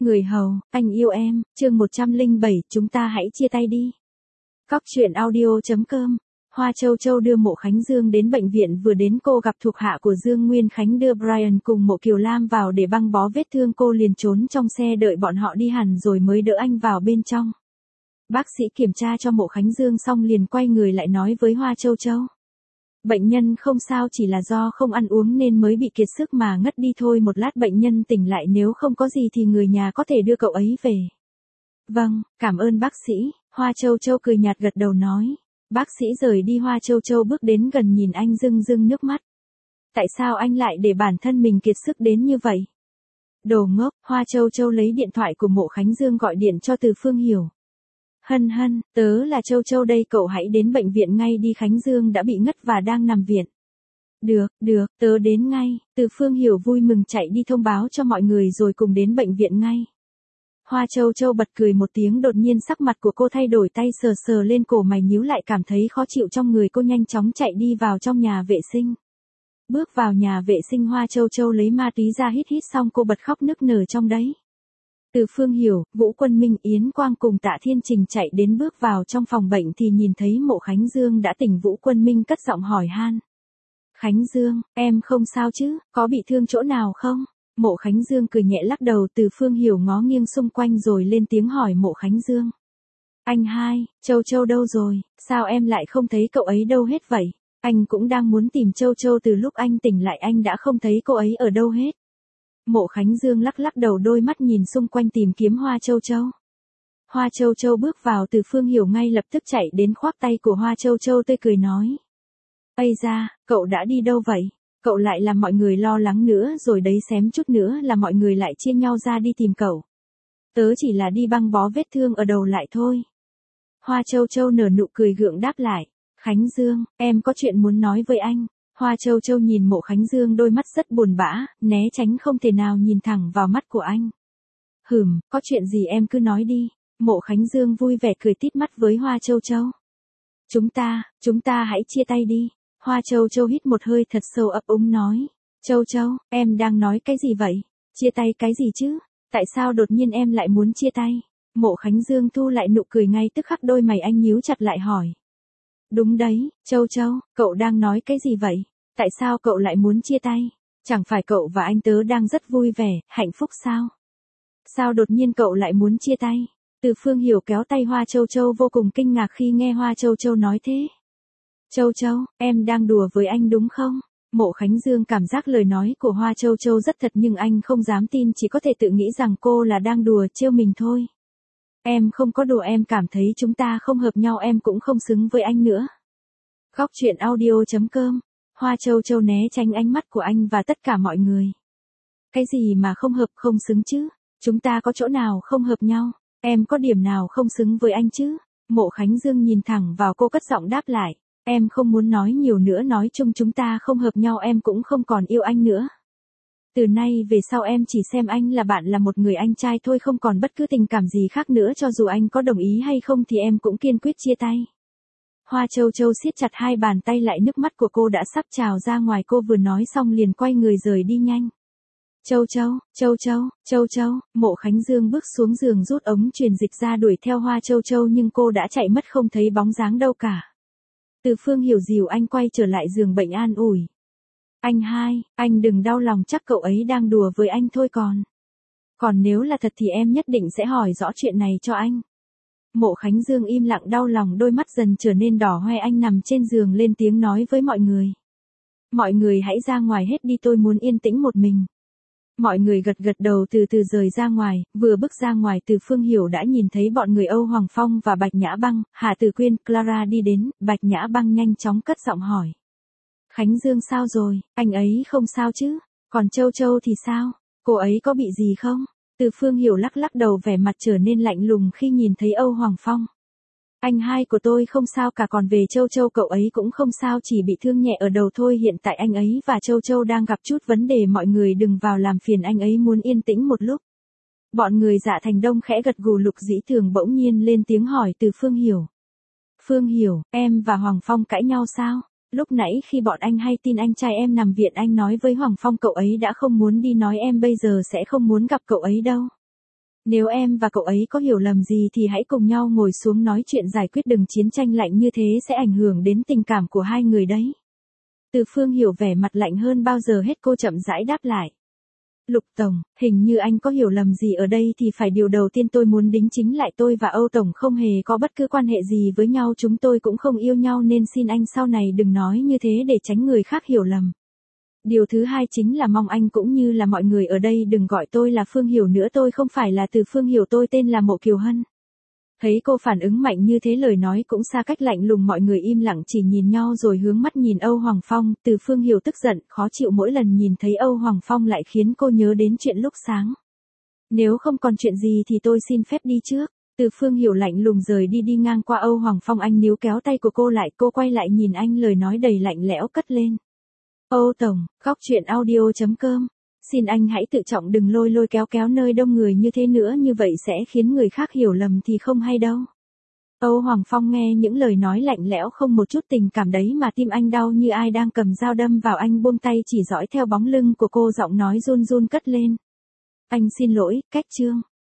Người hầu, anh yêu em, chương 107, chúng ta hãy chia tay đi. Cóc truyện audio.com. Hoa Châu Châu đưa Mộ Khánh Dương đến bệnh viện, vừa đến cô gặp thuộc hạ của Dương Nguyên Khánh đưa Brian cùng Mộ Kiều Lam vào để băng bó vết thương, cô liền trốn trong xe đợi bọn họ đi hẳn rồi mới đỡ anh vào bên trong. Bác sĩ kiểm tra cho Mộ Khánh Dương xong liền quay người lại nói với Hoa Châu Châu. Bệnh nhân không sao, chỉ là do không ăn uống nên mới bị kiệt sức mà ngất đi thôi, một lát bệnh nhân tỉnh lại, nếu không có gì thì người nhà có thể đưa cậu ấy về. Vâng, cảm ơn bác sĩ, Hoa Châu Châu cười nhạt gật đầu nói. Bác sĩ rời đi, Hoa Châu Châu bước đến gần nhìn anh rưng rưng nước mắt. Tại sao anh lại để bản thân mình kiệt sức đến như vậy? Đồ ngốc, Hoa Châu Châu lấy điện thoại của Mộ Khánh Dương gọi điện cho Từ Phương Hiểu. Hân hân, tớ là Châu Châu đây, cậu hãy đến bệnh viện ngay đi, Khánh Dương đã bị ngất và đang nằm viện. Được, tớ đến ngay, Từ Phương Hiểu vui mừng chạy đi thông báo cho mọi người rồi cùng đến bệnh viện ngay. Hoa Châu Châu bật cười một tiếng, đột nhiên sắc mặt của cô thay đổi, tay sờ sờ lên cổ mày nhíu lại, cảm thấy khó chịu trong người, cô nhanh chóng chạy đi vào trong nhà vệ sinh. Bước vào nhà vệ sinh, Hoa Châu Châu lấy ma túy ra hít xong cô bật khóc nức nở trong đấy. Từ Phương Hiểu, Vũ Quân Minh, Yến Quang cùng Tạ Thiên Trình chạy đến, bước vào trong phòng bệnh thì nhìn thấy Mộ Khánh Dương đã tỉnh. Vũ Quân Minh cất giọng hỏi han. Khánh Dương, em không sao chứ, có bị thương chỗ nào không? Mộ Khánh Dương cười nhẹ lắc đầu. Từ Phương Hiểu ngó nghiêng xung quanh rồi lên tiếng hỏi Mộ Khánh Dương. Anh hai, Châu Châu đâu rồi, sao em lại không thấy cậu ấy đâu hết vậy? Anh cũng đang muốn tìm Châu Châu, từ lúc anh tỉnh lại anh đã không thấy cô ấy ở đâu hết. Mộ Khánh Dương lắc đầu, đôi mắt nhìn xung quanh tìm kiếm Hoa Châu Châu. Hoa Châu Châu bước vào, Từ Phương Hiểu ngay lập tức chạy đến khoác tay của Hoa Châu Châu tươi cười nói. Ây da, cậu đã đi đâu vậy? Cậu lại làm mọi người lo lắng nữa rồi đấy, xém chút nữa là mọi người lại chia nhau ra đi tìm cậu. Tớ chỉ là đi băng bó vết thương ở đầu lại thôi. Hoa Châu Châu nở nụ cười gượng đáp lại. Khánh Dương, em có chuyện muốn nói với anh. Hoa Châu Châu nhìn Mộ Khánh Dương, đôi mắt rất buồn bã, né tránh không thể nào nhìn thẳng vào mắt của anh. Có chuyện gì em cứ nói đi. Mộ Khánh Dương vui vẻ cười tít mắt với Hoa Châu Châu. Chúng ta hãy chia tay đi. Hoa Châu Châu hít một hơi thật sâu, ấp úng nói. Châu Châu, em đang nói cái gì vậy? Chia tay cái gì chứ? Tại sao đột nhiên em lại muốn chia tay? Mộ Khánh Dương thu lại nụ cười ngay tức khắc, đôi mày anh nhíu chặt lại hỏi. Đúng đấy, Châu Châu, cậu đang nói cái gì vậy? Tại sao cậu lại muốn chia tay? Chẳng phải cậu và anh tớ đang rất vui vẻ, hạnh phúc sao? Sao đột nhiên cậu lại muốn chia tay? Từ Phương Hiểu kéo tay Hoa Châu Châu, vô cùng kinh ngạc khi nghe Hoa Châu Châu nói thế. Châu Châu, em đang đùa với anh đúng không? Mộ Khánh Dương cảm giác lời nói của Hoa Châu Châu rất thật nhưng anh không dám tin, chỉ có thể tự nghĩ rằng cô là đang đùa trêu mình thôi. Em không có đùa, em cảm thấy chúng ta không hợp nhau, em cũng không xứng với anh nữa. Cóc truyện audio.com. Hoa Châu Châu né tránh ánh mắt của anh và tất cả mọi người. Cái gì mà không hợp không xứng chứ? Chúng ta có chỗ nào không hợp nhau? Em có điểm nào không xứng với anh chứ? Mộ Khánh Dương nhìn thẳng vào cô, cất giọng đáp lại. Em không muốn nói nhiều nữa, nói chung chúng ta không hợp nhau, em cũng không còn yêu anh nữa. Từ nay về sau em chỉ xem anh là bạn, là một người anh trai thôi, không còn bất cứ tình cảm gì khác nữa, cho dù anh có đồng ý hay không thì em cũng kiên quyết chia tay. Hoa Châu Châu siết chặt hai bàn tay lại, nước mắt của cô đã sắp trào ra ngoài, cô vừa nói xong liền quay người rời đi nhanh. Châu Châu, Mộ Khánh Dương bước xuống giường rút ống truyền dịch ra đuổi theo Hoa Châu Châu nhưng cô đã chạy mất không thấy bóng dáng đâu cả. Từ Phương Hiểu dìu anh quay trở lại giường bệnh an ủi. Anh hai, anh đừng đau lòng, chắc cậu ấy đang đùa với anh thôi Còn nếu là thật thì em nhất định sẽ hỏi rõ chuyện này cho anh. Mộ Khánh Dương im lặng đau lòng, đôi mắt dần trở nên đỏ hoe, anh nằm trên giường lên tiếng nói với mọi người. Mọi người hãy ra ngoài hết đi, tôi muốn yên tĩnh một mình. Mọi người gật đầu từ từ rời ra ngoài, vừa bước ra ngoài Từ Phương Hiểu đã nhìn thấy bọn người Âu Hoàng Phong và Bạch Nhã Băng, Hà Tử Quyên, Clara đi đến, Bạch Nhã Băng nhanh chóng cất giọng hỏi. Khánh Dương sao rồi, anh ấy không sao chứ? Còn Châu Châu thì sao? Cô ấy có bị gì không? Từ Phương Hiểu lắc đầu, vẻ mặt trở nên lạnh lùng khi nhìn thấy Âu Hoàng Phong. Anh hai của tôi không sao cả, còn về Châu Châu cậu ấy cũng không sao, chỉ bị thương nhẹ ở đầu thôi, hiện tại anh ấy và Châu Châu đang gặp chút vấn đề, mọi người đừng vào làm phiền anh ấy, muốn yên tĩnh một lúc. Bọn người Dạ Thành Đông khẽ gật gù, Lục Dĩ Thường bỗng nhiên lên tiếng hỏi Từ Phương Hiểu. Phương Hiểu, em và Hoàng Phong cãi nhau sao? Lúc nãy khi bọn anh hay tin anh trai em nằm viện, anh nói với Hoàng Phong cậu ấy đã không muốn đi, nói em bây giờ sẽ không muốn gặp cậu ấy đâu. Nếu em và cậu ấy có hiểu lầm gì thì hãy cùng nhau ngồi xuống nói chuyện giải quyết, đừng chiến tranh lạnh như thế sẽ ảnh hưởng đến tình cảm của hai người đấy. Từ Phương Hiểu vẻ mặt lạnh hơn bao giờ hết, cô chậm rãi đáp lại. Lục Tổng, hình như anh có hiểu lầm gì ở đây thì phải, điều đầu tiên tôi muốn đính chính lại tôi và Âu Tổng không hề có bất cứ quan hệ gì với nhau, chúng tôi cũng không yêu nhau, nên xin anh sau này đừng nói như thế để tránh người khác hiểu lầm. Điều thứ hai chính là mong anh cũng như là mọi người ở đây đừng gọi tôi là Phương Hiểu nữa, tôi không phải là Từ Phương Hiểu, tôi tên là Mộ Kiều Hân. Thấy cô phản ứng mạnh như thế, lời nói cũng xa cách lạnh lùng, mọi người im lặng chỉ nhìn nhau rồi hướng mắt nhìn Âu Hoàng Phong. Từ Phương Hiểu tức giận, khó chịu, mỗi lần nhìn thấy Âu Hoàng Phong lại khiến cô nhớ đến chuyện lúc sáng. Nếu không còn chuyện gì thì tôi xin phép đi trước. Từ Phương Hiểu lạnh lùng rời đi, đi ngang qua Âu Hoàng Phong, anh níu kéo tay của cô lại, cô quay lại nhìn anh, lời nói đầy lạnh lẽo cất lên. Âu Tổng, Góc Truyện Audio.com. Xin anh hãy tự trọng, đừng lôi kéo nơi đông người như thế nữa, như vậy sẽ khiến người khác hiểu lầm thì không hay đâu. Âu Hoàng Phong nghe những lời nói lạnh lẽo không một chút tình cảm đấy mà tim anh đau như ai đang cầm dao đâm vào, anh buông tay chỉ dõi theo bóng lưng của cô, giọng nói run run cất lên. Anh xin lỗi, Cách Trương.